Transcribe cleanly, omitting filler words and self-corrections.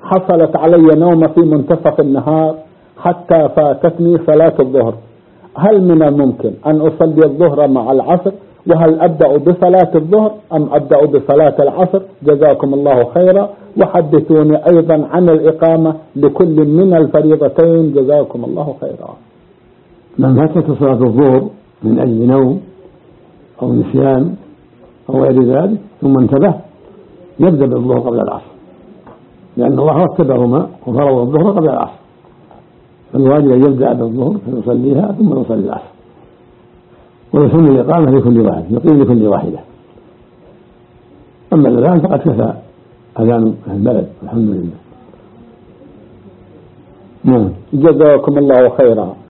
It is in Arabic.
حصلت علي نومة في منتصف النهار حتى فاتتني صلاة الظهر، هل من الممكن أن أصلي الظهر مع العصر؟ وهل أبدأ بصلاة الظهر أم أبدأ بصلاة العصر؟ جزاكم الله خيرا. وحدثوني أيضا عن الإقامة لكل من الفريضتين، جزاكم الله خيرا. من فاتت صلاة الظهر من أجل نوم أو نسيان أو غير ذلك ثم انتبه يبدأ بالظهر قبل العصر، لأن الله رتبهما وفرض الظهر قبل العصر، فالواجب أن يبدأ بالظهر فيصليها ثم يصلي العصر، ويسن الإقامة لكل واحد، يقيم لكل واحدة. أما الأذان فقد كفى أذان البلد، الحمد لله. جزاكم الله خيرا.